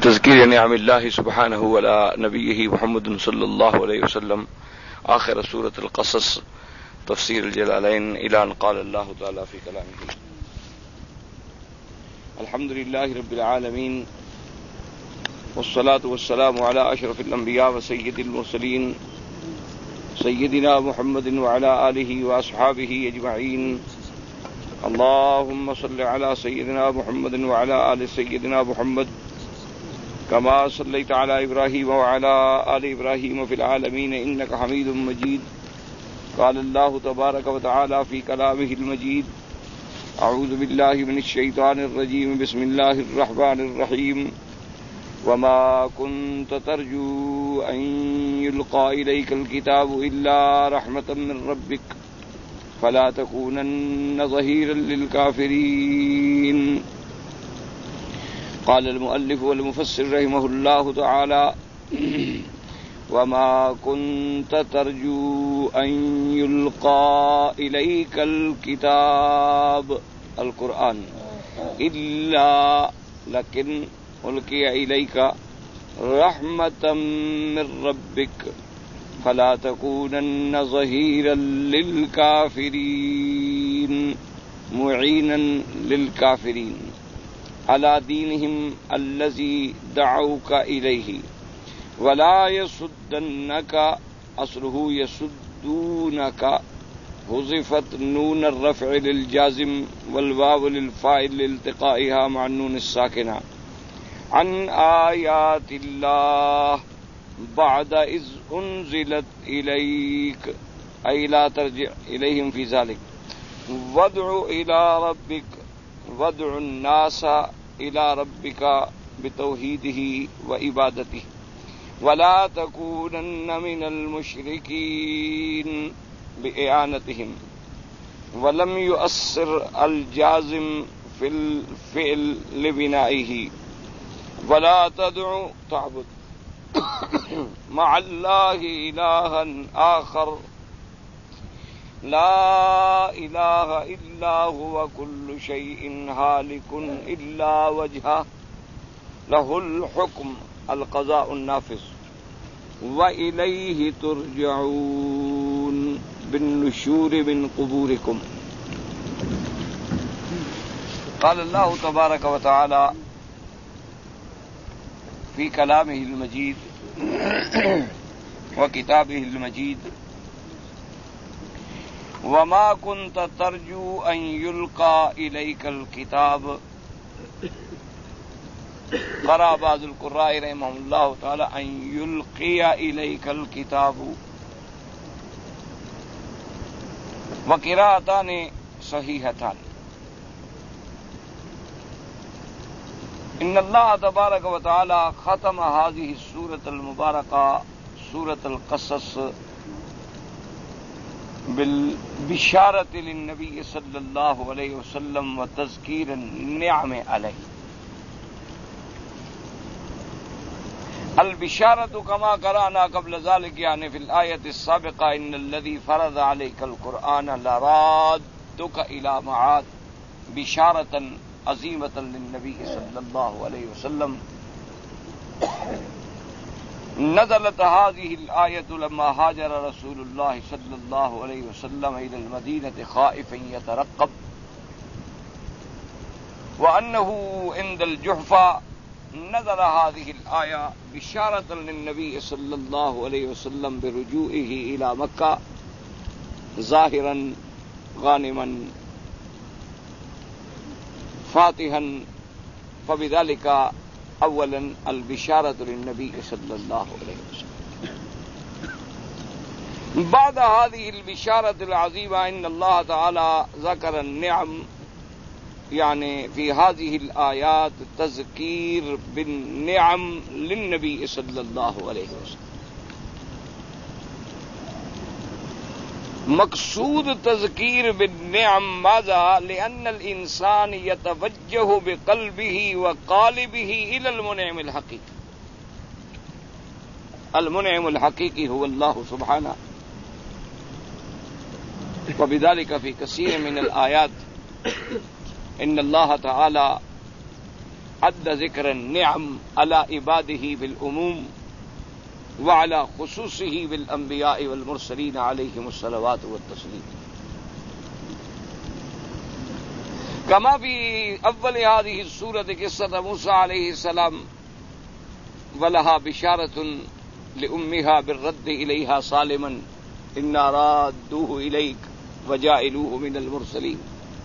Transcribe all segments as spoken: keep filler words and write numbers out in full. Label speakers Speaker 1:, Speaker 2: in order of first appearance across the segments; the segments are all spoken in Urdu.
Speaker 1: تذکیر نعم اللہ سبحانہ وعلی نبیہ محمد صلی اللہ علیہ وسلم آخر سورۃ القصص تفسیر الجلالین الی ان قال اللہ تعالی فی کلامہ الحمد للہ رب العالمین والصلاة والسلام علی اشرف الانبیاء وسید المرسلین سیدنا محمد وعلی آلہ واصحابہ اجمعین اللهم صل على سيدنا محمد وعلى آل سيدنا محمد كما صليت على إبراهيم وعلى آل إبراهيم في العالمين إنك حميد مجيد قال الله تبارك وتعالى في كلامه المجيد أعوذ بالله من الشيطان الرجيم بسم الله الرحمن الرحيم وما كنت ترجو أن يلقى إليك الكتاب إلا رحمة من ربك فلا تكونن ظهيرا للكافرين قال المؤلف والمفسر رحمه الله تعالى وما كنت ترجو أن يلقى إليك الكتاب القرآن إلا لكن ألقي إليك رحمة من ربك فلا تكونن ظهيرا للكافرين معينا للكافرين على دينهم الذي دعوك إليه ولا يصدنك أصله يصدونك حذفت نون الرفع للجازم والواو للفاعل لالتقائها مع النون الساكنة عن آيات الله بعد إذ أنزلت إليك أي لا ترجع إليهم في ذلك وادع إلى ربك وادع الناس إلى ربك بتوحيده وعبادته ولا تكونن من المشركين بإعانتهم ولم يؤثر الجازم في الفعل لبنائه ولا تدع تعبد مع الله إلها آخر لا إله إلا هو كل شيء هالك إلا وجهه له الحكم القضاء النافذ وإليه ترجعون بالنشور من قبوركم قال الله تبارك وتعالى في كلامه المجيد وكتابه المجيد وما كنت ترجو أن يلقى إليك الكتاب قرأ بعض القراء رحمهم الله تعالى أن يلقي إليك الكتاب وقراءتان صحيحتان إن الله تبارك وتعالى ختم هذه السورة المباركة سورة القصص بالبشارة للنبي صلى الله عليه وسلم وتذكير النعم عليه. البشارة كما قرأنا قبل ذلك يعني في الآية السابقة إن الذي فرض عليك القرآن لرادك إلى معاد بشارة عظيمة للنبي صلى الله عليه وسلم. نزلت هذه الآية لما هاجر رسول الله صلى الله عليه وسلم إلى المدينة خائفا يترقب وأنه عند الجحفة نزل هذه الآية بشارة للنبي صلى الله عليه وسلم برجوعه إلى مكة ظاهرا غانما فاتحا فبذلك اولا البشارة للنبي صلى الله عليه وسلم. بعد هذه البشارة العظيمة ان الله تعالى ذكر النعم يعني في هذه الآيات تذكير بالنعم للنبي صلى الله عليه وسلم. مقصود تذکیر بالنعم ماذا؟ لأن الإنسان يتوجه بقلبه وقالبه إلى المنعم الحقيقي. المنعم الحقيقي هو الله سبحانه، وبذلك في كثير من الآيات إن الله تعالى عد ذکر النعم على عباده بالعموم وعلى خصوصه بالانبیاء والمرسلین علیہم الصلوات والتسلیم كما في اول هذه السورة قصة موسى عليه السلام ولها بشارة لأمها بالرد إليها سالما إنا رادوه إليك وجاعلوه من المرسلين.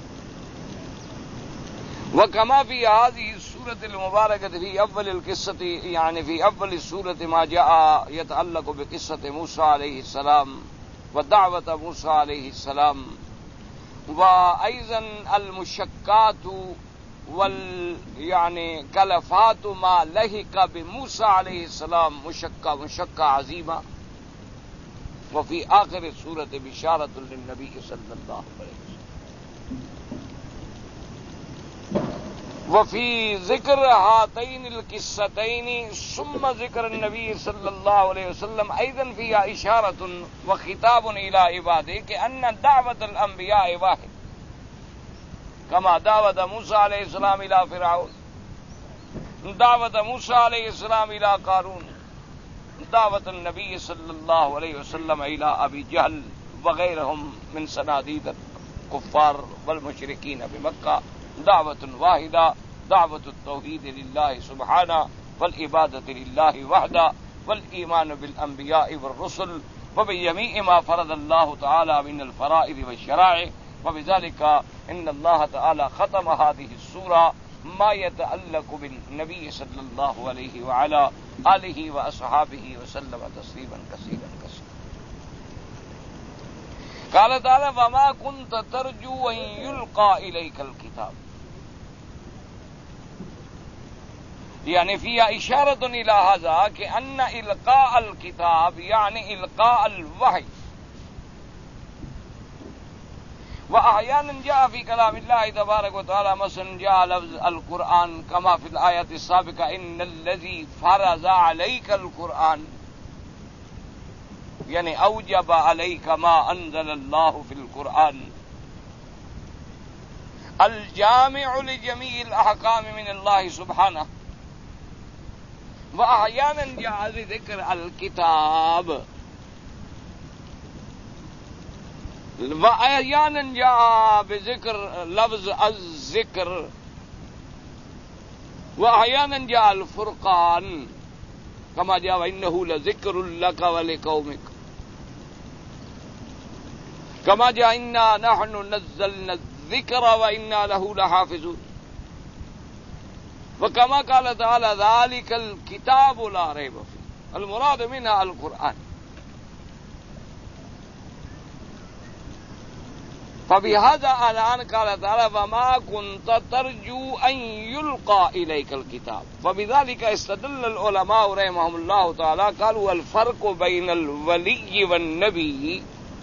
Speaker 1: وكما في هذه السورة المباركة في أول القصة يعني في أول السورة ما جاء يتعلق بقصة موسى عليه السلام ودعوة موسى عليه السلام وأيضا المشقات وال يعني كلفات ما لحق بموسى عليه السلام مشقة مشقة عظيمة. وفي آخر السورة بشارة للنبي صلى الله عليه وسلم. وفي ذکر هاتين القصتين ثم ذکر النبي صلى الله عليه وسلم أيضا فيها إشارة وخطاب إلى عباده كأن دعوة الأنبياء واحد كما دعوة موسى عليه السلام إلى فرعون، دعوة موسى عليه السلام إلى قارون، دعوة النبي صلى الله عليه وسلم إلى أبي جهل وغيرهم من صناديد الكفار والمشركين بمكة دعوة واحدة، دعوة التوحيد لله سبحانه والعبادة لله وحده والإيمان بالأنبياء والرسل وبجميع ما فرض الله تعالى من الفرائض والشرائع. وبذلك إن الله تعالى ختم هذه السورة ما يتعلق بالنبي صلى الله عليه وعلى آله وأصحابه وسلم تسليما كثيرا كثيرا. قال تعالى وما كنت ترجو أن يلقى إليك الكتاب، يعني فيها إشارة إلى هذا كأن إلقاء الكتاب يعني إلقاء الوحي. وأحيانا جاء في كلام الله تبارك وتعالى مثلا جاء لفظ القرآن كما في الآية السابقة إن الذي فرض عليك القرآن يعني أوجب عليك ما أنزل الله في القرآن الجامع لجميع الأحكام من الله سبحانه. وأحيانا جاء ذكر الكتاب وأحيانا جاء بذكر لفظ الذكر وأحيانا جاء الفرقان كما جاء وإنه لذكر لك ولقومك كما جاء إنا نحن نزلنا الذكر وإنا له لحافظون. وكما قال تعالى ذلك الكتاب لا ريب فيه المراد منها القرآن. فبهذا الآن قال تعالى وما كنت ترجو أن يلقى إليك الكتاب. فبذلك استدل العلماء رحمهم الله تعالى قالوا الفرق بين الولي والنبي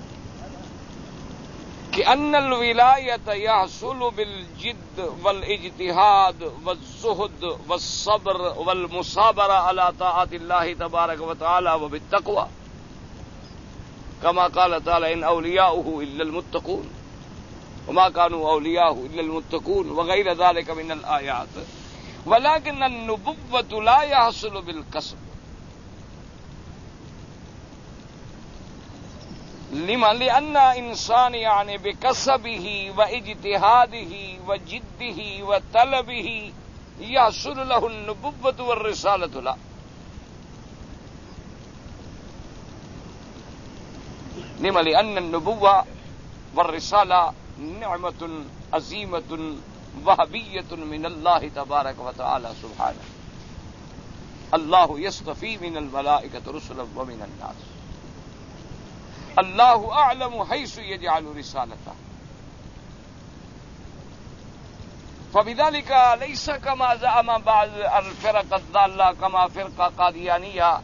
Speaker 1: كأن الولاية يحصل بالجد والاجتهاد والزهد والصبر والمصابرة على طاعة الله تبارك وتعالى وبالتقوى كما قال تعالى إن أولياؤه إلا المتقون وما كانوا أولياؤه إلا المتقون وغير ذلك من الآيات. ولكن النبوة لا يحصل بالكسب. لما لأن إنسان يعني بكسبه واجتهاده وجده وطلبه يحصل له النبوة والرسالة لا. لما لأن النبوة والرسالة نعمة عظيمة وهبية من الله تبارك وتعالى سبحانه. الله يصطفي من الملائكة رسلا ومن الناس. الله أعلم حيث يجعل رسالته. فبذلك ليس كما زعم بعض الفرق الضالة كما فرقة قاديانية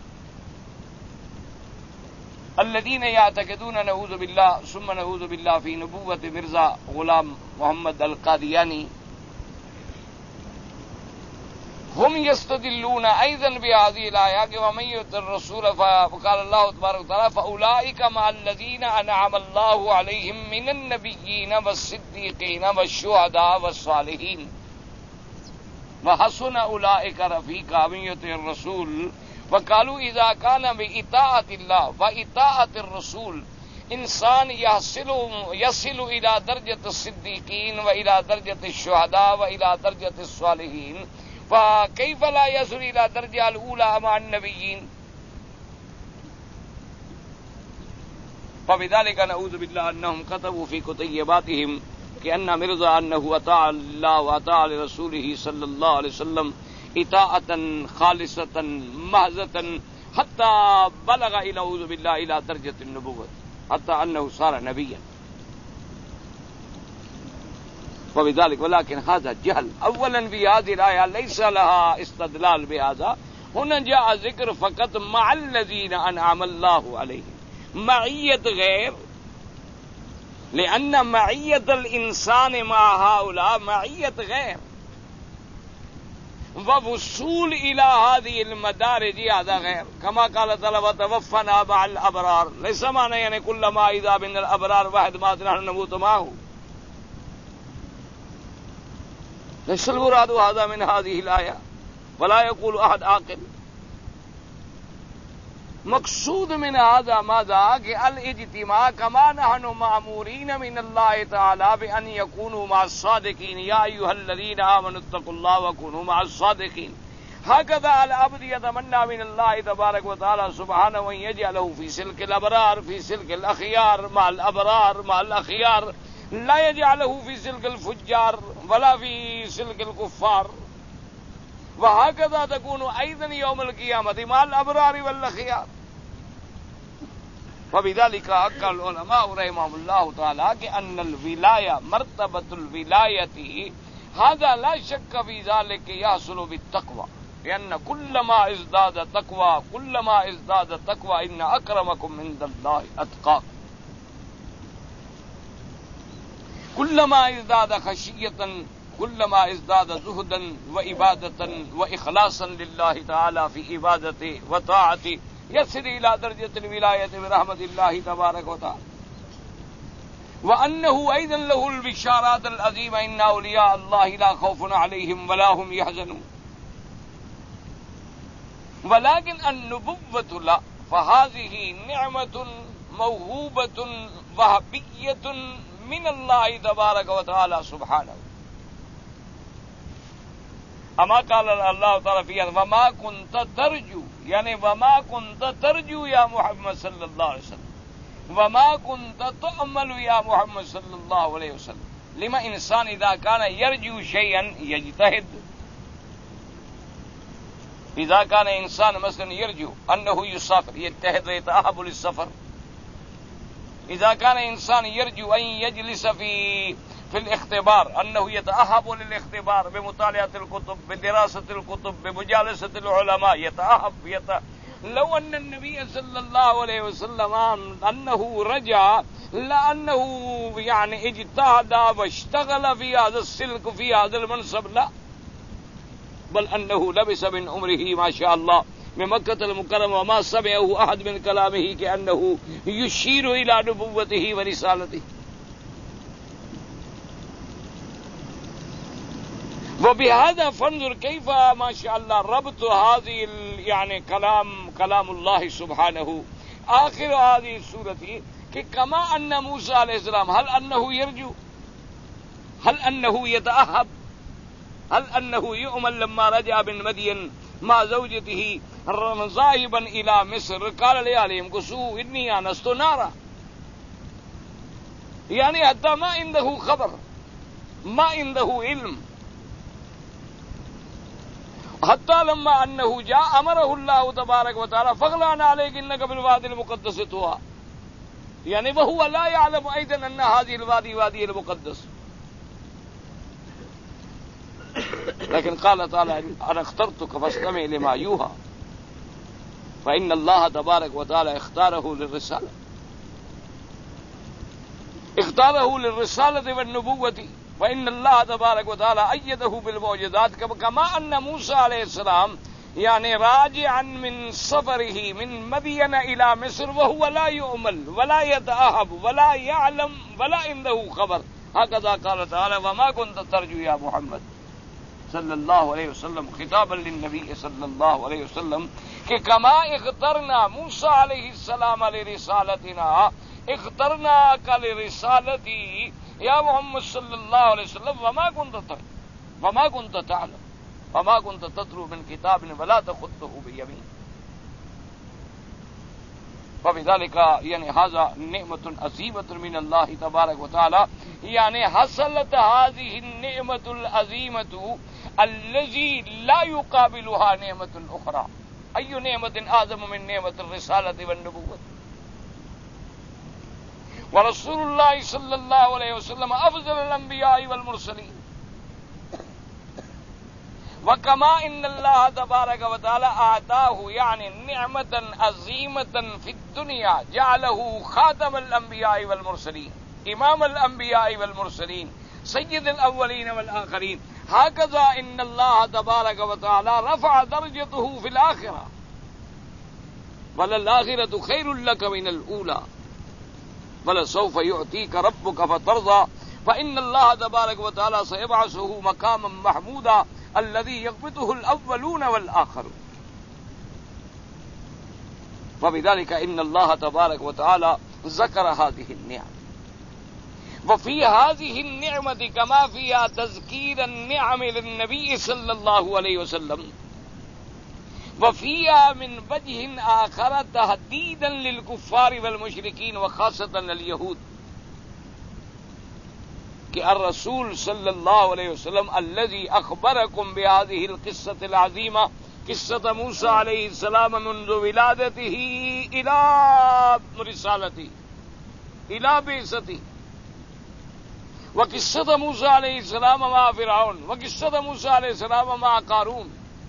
Speaker 1: الذين يعتقدون نعوذ بالله ثم نعوذ بالله في نبوة مرزا غلام محمد القادياني. هم يستدلون أيضا بهذه الآيات ومن يطع الرسول فقال الله تبارك وتعالى فأولئك مع الذين أنعم الله عليهم من النبيين والصديقين والشهداء والصالحين. وحسن اولئک رفیقا من یطع الرسول وقالوا اذا كان باطاعت اللہ واطاعت الرسول انسان یصل یصل الى درجۃ الصدیقین والى درجۃ الشہداء والى درجۃ الصالحین فكيف لا يصل الى درجہ الاولى مع النبیین. فبذلك نعوذ بالله انهم كتبوا في كتيباتهم كأن مرضى انه اطاع الله واطاع لرسوله صلى الله عليه وسلم اطاعة خالصة محضة حتى بلغ الى نعوذ بالله الى درجة النبوة حتى انه صار نبيا. وبذلك ولكن هذا جهل. اولا في هذه الآية ليس لها استدلال بهذا. هنا جاء ذكر فقط مع الذين انعم الله عليهم. معیت غیر، لأن معیت الانسان مع هؤلاء معیت غیر، ووصول الى هذه المدارج هذا غیر. كما قال تعالى وتوفنا مع الابرار، ليس معنى يعني كلما اذا من الابرار واحد ما نحن نموت معه، ليس المراد هذا من هذه الآية ولا يقول احد عاقل. مقصود من هذا ماذا؟ کہ الاجتماع كما نحن مأمورين من الله تعالى بأن يكونوا مع الصادقين يا أيها الذين آمنوا اتقوا الله وكونوا مع الصادقين. هكذا العبد يتمنى من الله تبارك وتعالى سبحانه أن يجعله في سلك الأبرار، في سلك الأخيار مع الأبرار مع الأخيار، لا يجعله في سلك الفجار ولا في سلك الكفار. وهكذا تكون أيضا يوم القيامة مع الأبرار والأخيار. وبذلك حق العلماء رحمهم الله تعالى أن الولاية مرتبة الولاية هذا لا شك في ذلك يحصل بالتقوى، لأن كلما ازداد تقوى كلما ازداد تقوى إن أكرمكم عند الله أتقاكم. كلما ازداد خشية كلما ازداد زهدا وعبادة وإخلاصا لله تعالى في عبادته وطاعته يصل إلى درجة الولاية برحمة الله تبارك وتعالى. وأنه أيضا له البشارات العظيمة إن أولياء الله لا خوف عليهم ولا هم يحزنون. ولكن النبوة لا، فهذه نعمة موهوبة وهبية من الله تبارك وتعالى سبحانه. اما قال اللہ تعالیٰ فیہا وما كنت ترجو، یعنی وما كنت ترجو یا محمد صلی اللہ علیہ وسلم، وما كنت تؤمل یا محمد صلی اللہ علیہ وسلم. لما انسان اذا كان يرجو شيئا يجتهد، اذا كان انسان مثلا يرجو انه يسافر يجتهد ويتأهب للسفر. اذا كان انسان يرجو ان يجلس في في الاختبار انه يتأهب للاختبار بمطالعة الكتب بدراسة الكتب بمجالسة العلماء يتأهب يت... لو ان النبي صلى الله عليه وسلم انه رجع لانه يعني اجتهد واشتغل في هذا السلك في هذا المنصب، لا، بل انه لبس من عمره ما شاء الله بمكة المكرمة وما سمعه احد من كلامه كأنه يشير الى نبوته ورسالته. وبهذا فانظر كيف ما شاء الله ربط هذه يعني كلام كلام الله سبحانه آخر هذه السورة كما أن موسى عليه السلام هل أنه يرجو، هل أنه يتأهب، هل أنه يؤمن لما رجع من مدين مع زوجته ذاهبا إلى مصر قال لأهلهم كسوا إني آنست نارا، يعني حتى ما عنده خبر ما عنده علم، حتى لما أنه جاء أمره الله تبارك وتعالى فاغلان عليك إنك بالوادي المقدس طوى، يعني وهو لا يعلم أيضا أن هذه الوادي وادي المقدس. لكن قال تعالى أنا اخترتك فاستمع لما يوحى، فإن الله تبارك وتعالى اختاره للرسالة، اختاره للرسالة والنبوة، وإن الله تبارك وتعالى أيده بالمعجزات. كما أن موسى عليه السلام يعني راجعا من سفره من مدين إلى مصر وهو لا يؤمل ولا يتأهب ولا يعلم ولا عنده خبر، هكذا قال تعالى وما كنت ترجو يا محمد. صلی اللہ علیہ وسلم خطابا للنبی صلی اللہ علیہ وسلم کہ کما اخترنا موسیٰ علیہ السلام لرسالتنا اخترناک لرسالتی یا محمد صلی اللہ علیہ وسلم وما كنت وما كنت تعلم وما كنت تتلو من کتاب ولا تخطه بیمین. وبذلك يعني هذا نعمة عظيمة من الله تبارك وتعالى، يعني حصلت هذه النعمة العظيمة الذي لا يقابلها نعمة أخرى. أي نعمة أعظم من نعمة الرسالة والنبوة؟ ورسول الله صلى الله عليه وسلم أفضل الأنبياء والمرسلين. وكما ان الله تبارك وتعالى آتاه يعني نعمة عظيمة في الدنيا جعله خاتم الأنبياء والمرسلين إمام الأنبياء والمرسلين سيد الأولين والآخرين، هكذا إن الله تبارك وتعالى رفع درجته في الآخرة، وللآخرة خير لك من الأولى ولسوف يعطيك ربك فترضى، فإن الله تبارك وتعالى سيبعثه مقاما محمودا الذي يقبضه الأولون والآخرون. وبذلك إن الله تبارك وتعالى ذكر هذه النعم. وفي هذه النعمة كما فيها تذكير النعم للنبي صلى الله عليه وسلم، وفيها من وجه آخر تهديدا للكفار والمشركين وخاصة اليهود، کہ الرسول صلی اللہ علیہ وسلم الذي اخبركم بهذه القصة العظيمة قصة موسى علیہ السلام منذ ولادته الى رسالته الى بعثته، وقصة موسى علیہ السلام مع فرعون، وقصة موسى علیہ السلام مع قارون،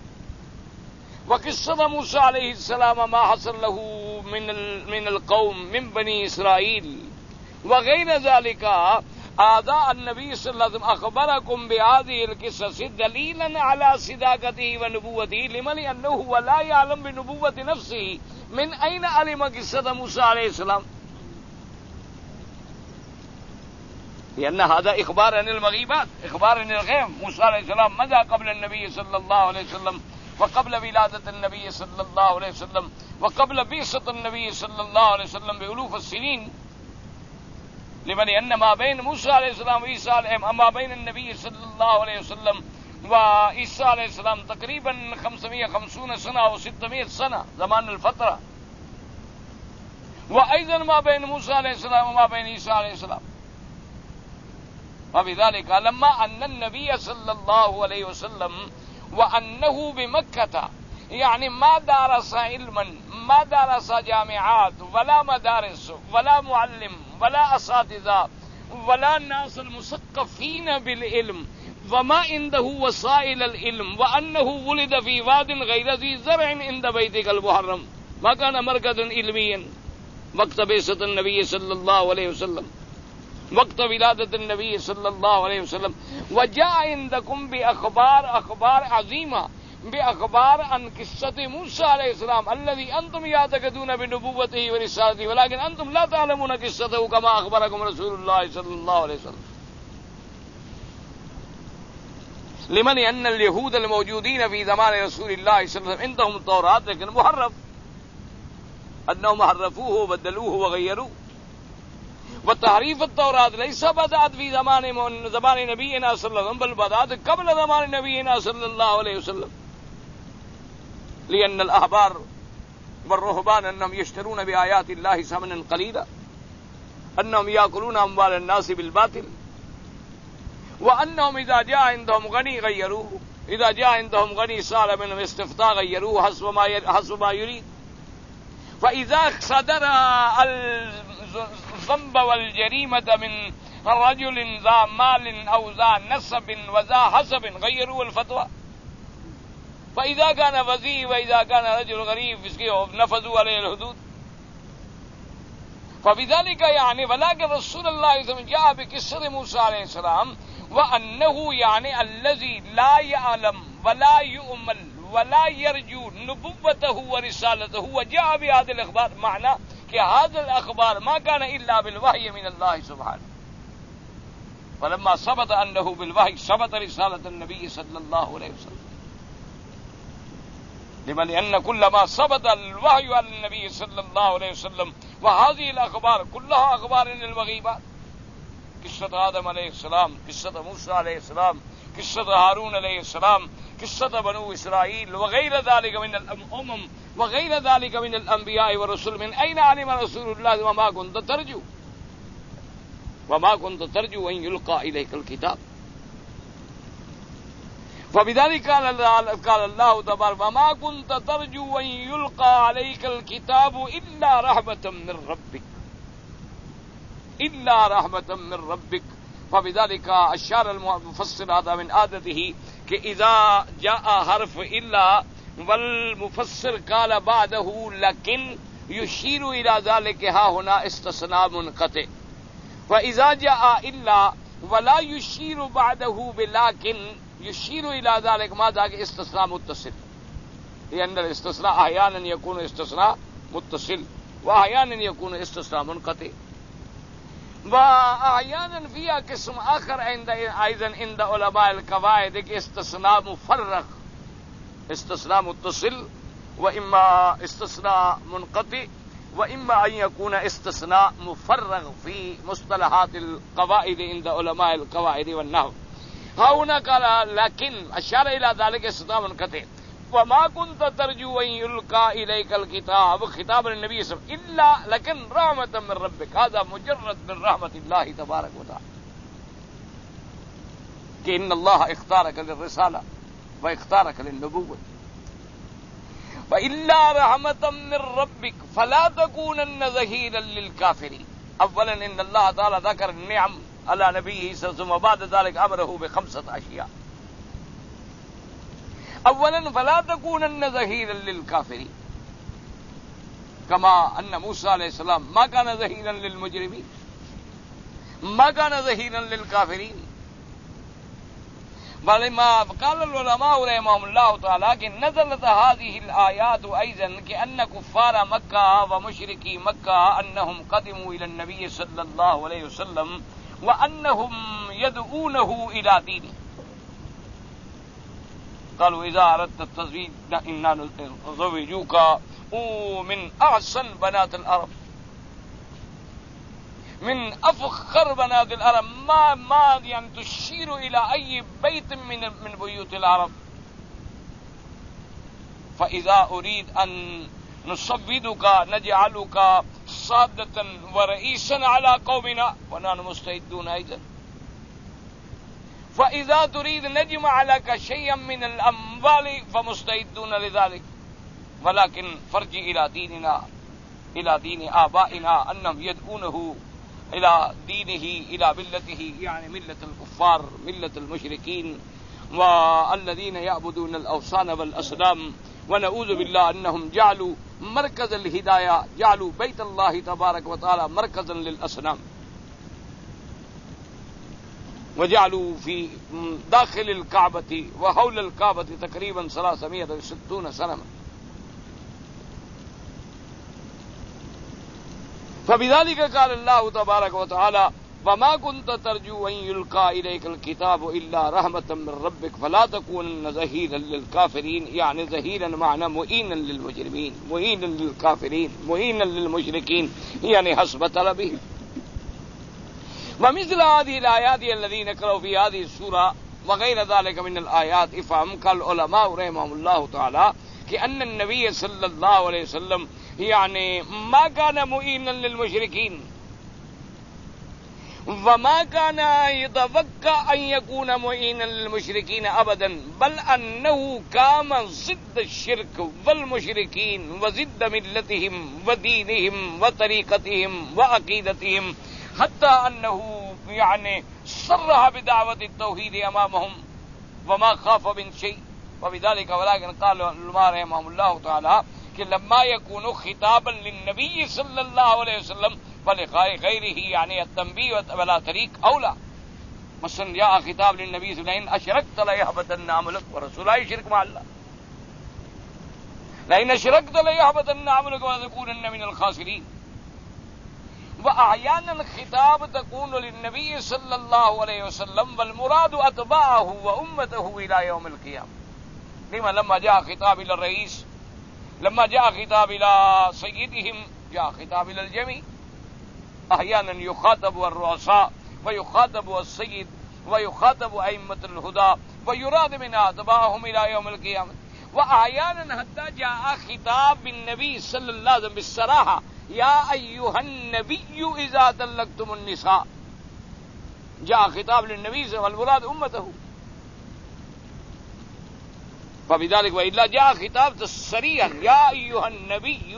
Speaker 1: وقصة موسى علیہ السلام ما حصل له من من القوم من بني اسرائيل وغير ذلك. آداء النبي صلى الله عليه وسلم أخبركم بهذه القصص دليلا على صداقته ونبوته، لمن أنه هو لا يعلم بنبوة نفسه من أين علم قصة موسى عليه السلام، لأن هذا إخبار عن المغيبات، إخبار عن الغيب. موسى عليه السلام ماذا قبل النبي صلى الله عليه وسلم وقبل ولادة النبي صلى الله عليه وسلم وقبل بعثة النبي صلى الله عليه وسلم بألوف السنين، لمن أن ما بين موسى عليه السلام وعيسى ما بين النبي صلى الله عليه وسلم وعيسى عليه السلام تقريبا خمسمائة وخمسين سنة أو ستمائة سنة زمان الفترة، وأيضا ما بين موسى عليه السلام وما بين عيسى عليه السلام. وبذلك لما أن النبي صلى الله عليه وسلم وأنه بمكة يعني ما درس علما، ما درس جامعات ولا مدارس ولا معلم ولا اساتذہ ولا الناس المثقفين بالعلم وما عنده وسائل العلم، وانه ولد في واد غير ذي زرع عند بيتك المحرم، ما كان مركزا علميا وقت بعثة النبي صلى الله عليه وسلم، وقت ولادة النبي صلى الله عليه وسلم. وجاء عندكم بأخبار أخبار عظيمة، بأخبار عن قصة موسى عليه السلام الذي أنتم يعتقدون بنبوته ورسالته، ولكن أنتم لا تعلمون قصته كما أخبركم رسول الله صلى الله عليه وسلم. لمن أن اليهود الموجودين في زمان رسول الله صلى الله عليه وسلم عندهم التوراة لكن محرف، أنهم حرفوه وبدلوه وغيروه. وتحريف التوراة ليس بدأت في زمان زمان نبينا صلى الله عليه وسلم، بل بدأت قبل زمان نبينا صلى الله عليه وسلم، لأن الأحبار والرهبان أنهم يشترون بآيات الله ثمنا قليلا، أنهم يأكلون أموال الناس بالباطل، وأنهم إذا جاء عندهم غني غيروه، إذا جاء عندهم غني سأل منهم استفتاء غيروه حسب ما حسب ما يريد. فإذا صدر الذنب والجريمة من رجل ذا مال أو ذا نسب وذا حسب غيروا الفتوى، فإذا كان وزي وإذا كان رجل غريب نفذوا عليه الحدود. فبذلك يعني ولكن رسول الله صلى الله عليه وسلم جاء بقصة موسى عليه السلام وأنه يعني الذي لا يعلم ولا يؤمل ولا يرجو نبوته ورسالته، وجاء بهذه الأخبار، معنى کہ هذا الأخبار ما كان إلا بالوحي من الله سبحانه. فلما ثبت انه بالوحي ثبت رسالة النبي صلى الله عليه وسلم لمن ان كل ما ثبت الوحي عن النبي صلى الله عليه وسلم وهذه الاخبار كلها اخبار الغیبات، قصة آدم علیہ السلام، قصة موسیٰ علیہ السلام، قصة ہارون علیہ السلام، قصة بنو اسرائیل وغیر ذلك من الامم وغیر ذلك من الانبیاء والرسل، من اين علم رسول الله وما كنت ترجو وما كنت ترجو ان يلقى اليك الكتاب. فبذلك قال الله تبارك وما كنت ترجو ان يلقى عليك الكتاب الا رحمة من ربك الا رحمة من ربك. فبذلك اشار المفسر هذا من عادته کہ اذا جاء حرف الا والمفسر قال بعده لكن يشير الى ذلك ها هنا استثناء منقطع، واذا جاء الا ولا يشير بعده بلكن يشير الى ذلك ماذا کہ استثناء متصل، لان الاستثناء احيانا يكون استثناء متصل واحيانا يكون استثناء منقطع، واحيانا فيها قسم اخر عند ايضا عند علماء القواعد استثناء مفرغ، استثناء متصل واما استثناء منقطع واما ان يكون استثناء مفرغ في مصطلحات القواعد عند علماء القواعد والنحو. هنا قال لكن اشار الى ذلك استثناء منقطع وما كنت ترجو ان يلقى اليك الكتاب، خطاب للنبي صلى الله عليه وسلم، الا لكن رحمة من ربك، هذا مجرد من رحمة الله تبارك وتعالى، کہ ان الله اختارك للرسالة واختارك للنبوة وإلا رحمة من ربك فلا تكونن ظهيرا للكافرين. اولا ان الله تعالى ذكر النعم على نبيه صلى الله عليه وسلم وبعد ذلك امره بخمسة اشياء. اولا فلا تكونن ظهيرا للكافرين كما ان موسى عليه السلام ما كان ظهيرا للمجرمين ما كان ظهيرا للكافرين. بل ما قال العلماء رحمهم الله تعالى کہ نزلت هذه الآيات ايضا كأن كفار مكة ومشركي مكة انهم قدموا الى النبي صلى الله عليه وسلم وانهم يدعونه الى دينه. قالوا اذا اردت التزويج انا نزوجوك من احسن بنات العرب من افخر بنات العرب ما ما يعني تشير الى اي بيت من من بيوت العرب. فاذا اريد ان نصفدك نجعلك صادة ورئيسا على قومنا ونحن مستعدون ايضا. فاذا تريد نجمع لك شيئا من الاموال فمستعدون لذلك، ولكن فرجع الى ديننا الى دين آبائنا انهم يدعونه الى دينه الى ملته، يعني ملة الكفار ملة المشركين والذين يعبدون الاوثان والاصنام، ونعوذ بالله انهم جعلوا مركز الهداية، جعلوا بيت الله تبارك وتعالى مركزا للاصنام، وجعلوا في داخل الكعبة وحول الكعبة تقريبا ثلاثمائة وستين سنة. فبذلك قال الله تبارك وتعالى وما كنت ترجو ان يلقى اليك الكتاب الا رحمة من ربك فلا تكونن ظهيرا للكافرين، يعني ظهيرا معنى معينا للمجرمين معينا للكافرين معينا للمشركين، يعني حسب طلبهم. ومثل هذه الآيات الذين قرأوا في هذه السورة وغير ذلك من الآيات افهم قال العلماء رحمهم الله تعالى كأن النبي صلى الله عليه وسلم يعني ما كان معينا للمشركين وما كان يتوقع أن يكون معينا للمشركين أبدا، بل أنه كان ضد الشرك والمشركين وضد ملتهم ودينهم وطريقتهم وعقيدتهم، حتى أنه يعني صرح بدعوة التوحيد أمامهم وما خاف من شيء. وبذلك ولكن قال العلماء رحمهم الله تعالى کہ لما يكون خطابا للنبي صلى الله عليه وسلم فلغيره يعني التنبيه ولا طريق أولى. مثلا جاء خطاب للنبي صلى الله عليه وسلم أشركت ليحبطن عملك، ورسول الله يشرك مع الله، لئن أشركت ليحبطن عملك ولتكونن من الخاسرين. وأحيانا خطاب تكون للنبي صلى الله عليه وسلم والمراد أتباعه وأمته إلى يوم القيامة. لما لما جاء خطاب إلى الرئيس، لما جاء خطاب إلى سيدهم، جاء خطاب إلى الجميع. أحيانا يخاطب الرؤساء ويخاطب السيد ويخاطب أئمة الهدى ويراد من أتباعهم إلى يوم القيامة. وأحيانا حتى جاء خطاب بالنبي صلى الله عليه وسلم بالصراحة: يا أيها النبي إذا طلقتم النساء. جاء خطاب للنبي صلى الله عليه وسلم والمراد أمته. فبذلك وإلا جاء خطاب تصريحا: يا أيها النبي،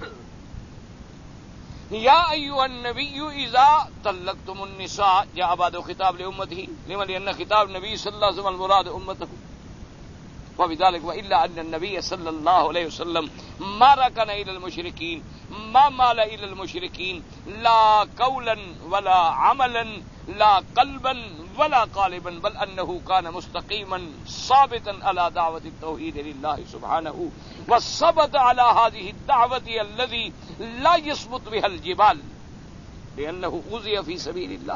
Speaker 1: يا أيها النبي إذا طلقتم النساء. جاء بعد خطاب لأمته. لما؟ لأن خطاب النبي صلى الله عليه وسلم المراد أمته. وبذلك وإلا أن النبي صلى الله عليه وسلم ما ركن إلى المشركين، ما مال إلى المشركين، لا قولا ولا عملا، لا قلبا ولا قالبا، بل أنه كان مستقيما ثابتا على دعوة التوحيد لله سبحانه، وثبت على هذه الدعوة الذي لا يثبت بها الجبال، لأنه أوذي في سبيل الله.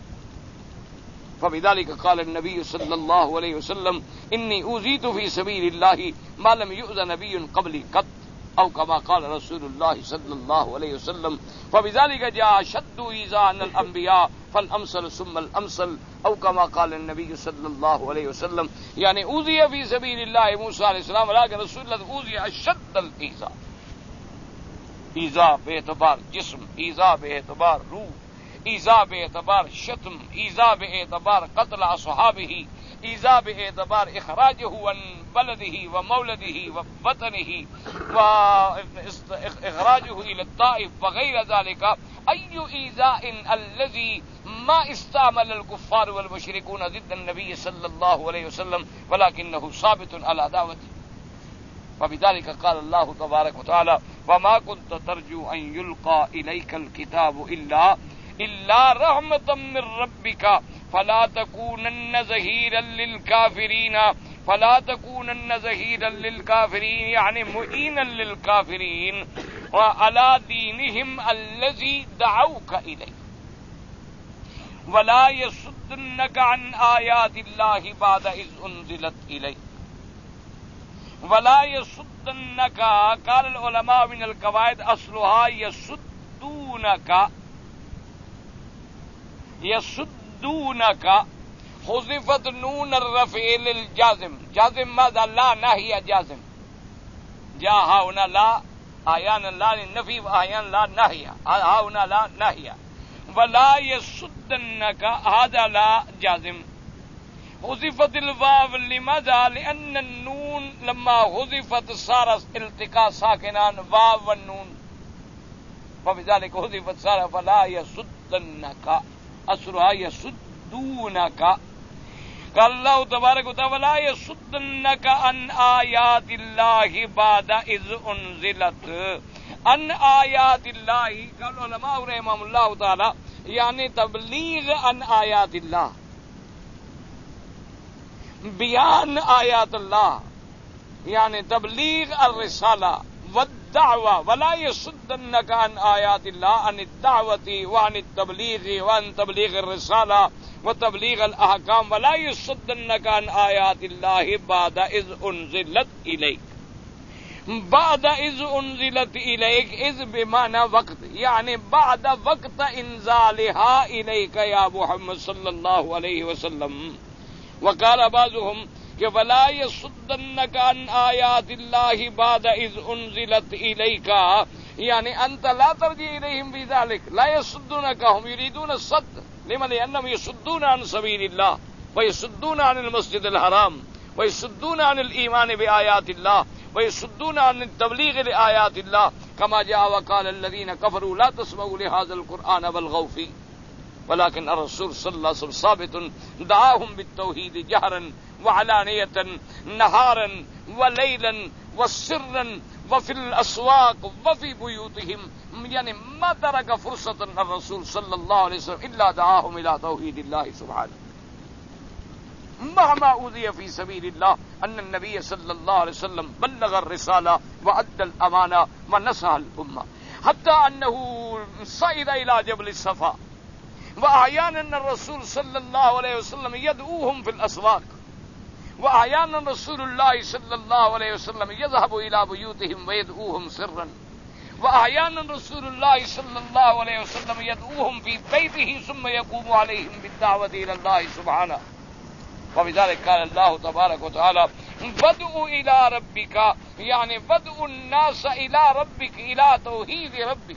Speaker 1: فبذلك قال النبي صلى الله عليه وسلم: إني أوذيت في سبيل الله ما لم يؤذ نبي قبلي قط، أو كما قال رسول الله صلى الله عليه وسلم. فبذلك جاء شد إيذاء الأنبياء فالأمثل ثم الأمثل، أو كما قال النبي صلى الله عليه وسلم. يعني أوذي في سبيل الله موسى عليه السلام، ولكن رسول الله أوذي أشد الإيذاء. إيذاء باعتبار جسم، إيذاء باعتبار روح، ایذا باعتبار شتم، ایذا باعتبار قتل اصحابه، ایذا باعتبار اخراجه عن بلده ومولده ووطنه واخراجه الى الطائف وغير ذلك. اي ایذاء الذي ما استعمل الكفار والمشركون ضد النبي صلى الله عليه وسلم، ولكنه ثابت على دعوته. وبذلك قال الله تبارك وتعالى: وما كنت ترجو ان يلقى اليك الكتاب الا إلا رحمة من ربك فلا تكونن ظهيرا للكافرين، فلا تكونن ظهيرا للكافرين يعني معينا للكافرين وعلى دينهم الذي دعوك إليه، ولا يصدنك عن آيات الله بعد إذ أنزلت إليك، ولا يصدنك. قال العلماء من القواعد أصلها يصدونك، يصدونك حذفت نون الرفع للجازم. جازم ماذا؟ لا ناهية جازم. جاء هنا لا، أحيانا لا للنفي وأحيانا لا ناهية، هنا لا ناهية. ولا يصدنك هذا لا جازم. حذفت الواو لماذا؟ لأن النون لما حذفت صار التقاء ساكنان واو والنون، فبذلك حذفت صار فلا يصدنك، أسرها يصدونك. قال الله تبارك وتعالى: ولا يصدنك عن آيات الله بعد إذ أنزلت. عن آيات الله قال العلماء رحمهم الله تعالى يعني تبلیغ عن آیات اللہ، بیان آیات اللہ، یعنی تبلیغ الرسالہ والدعوة. ولا يصدنك عن آيات الله، عن الدعوة وعن التبليغ وعن تبليغ الرسالة وتبليغ الأحكام. ولا يصدنك عن آيات الله بعد إذ أنزلت إليك. بعد إذ أنزلت إليك، إذ بمعنى وقت، يعني بعد وقت إنزالها إليك يا محمد صلى الله عليه وسلم. وقال بعضهم کہ ولا يصدنك عن آيات الله بعد إذ أنزلت إليك، يعني أنت لا ترجع إليهم بذلك. لا يصدونك، هم يريدون الصد. لما؟ لأنهم يصدون عن سبيل الله ويصدون عن المسجد الحرام ويصدون عن الإيمان بآيات الله ويصدون عن التبليغ لآيات الله، كما جاء وقال الذين كفروا لا تسمعوا لهذا القرآن والغوا فيه. ولكن الرسول صلى الله عليه وسلم ثابت دعاهم بالتوحيد جهرا وعلانية، نهارا وليلا وسرا وفي الأسواق وفي بيوتهم، يعني ما ترك فرصة الرسول صلى الله عليه وسلم إلا دعاهم إلى توحيد الله سبحانه. مهما أوذي في سبيل الله أن النبي صلى الله عليه وسلم بلغ الرسالة وأدى الأمانة ونصح الأمة. حتى أنه صعد إلى جبل الصفا وأحيانا الرسول صلى الله عليه وسلم يدعوهم في الأسواق وأحيانا رسول الله صلى الله عليه وسلم يذهب إلى بيوتهم ويدعوهم سرا وأحيانا رسول الله صلى الله عليه وسلم يدعوهم في بيته ثم يقوم عليهم بالدعوة إلى الله سبحانه. وبذلك قال الله تبارك وتعالى بدء إلى ربك يعني بدء الناس إلى ربك إلى توحيد ربك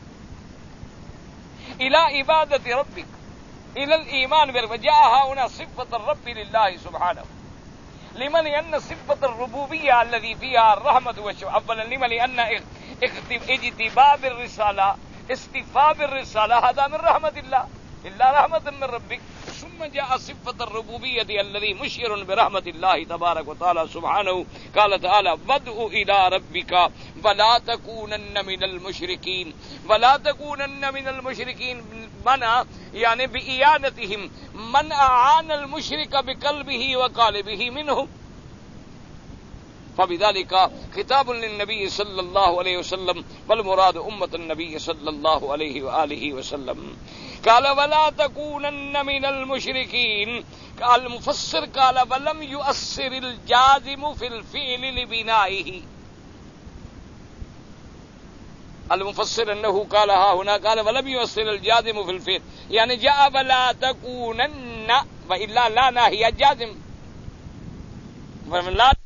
Speaker 1: إلى عبادة ربك إلى الإيمان بالرب. وجاء هنا صفة الرب لله سبحانه لمن لأن صفة الربوبية الذي فيها الرحمة والشفقة أولا لمن لأن اجتباء بالرسالة استفاء بالرسالة هذا من رحمة الله إلا رحمة من ربك. ثم جاء صفة الربوبية الذي مشير برحمة الله تبارك وتعالى سبحانه. قال تعالى بدء إلى ربك ولا تكونن من المشركين ولا تكونن من المشركين منع يعني بإعانتهم من أعان المشرك بقلبه وقالبه منهم. فبذلك خطاب للنبي صلى الله عليه وسلم والمراد أمة النبي صلى الله عليه وآله وسلم. قال ولا تكونن من المشركين. قال المفسر قال ولم يؤثر الجازم في الفعل لبنائه. المفسر انه قال ها هنا قال ولم يؤثر الجازم في الفعل يعني جاء ولا تكونن والا لا ناهي الجازم لا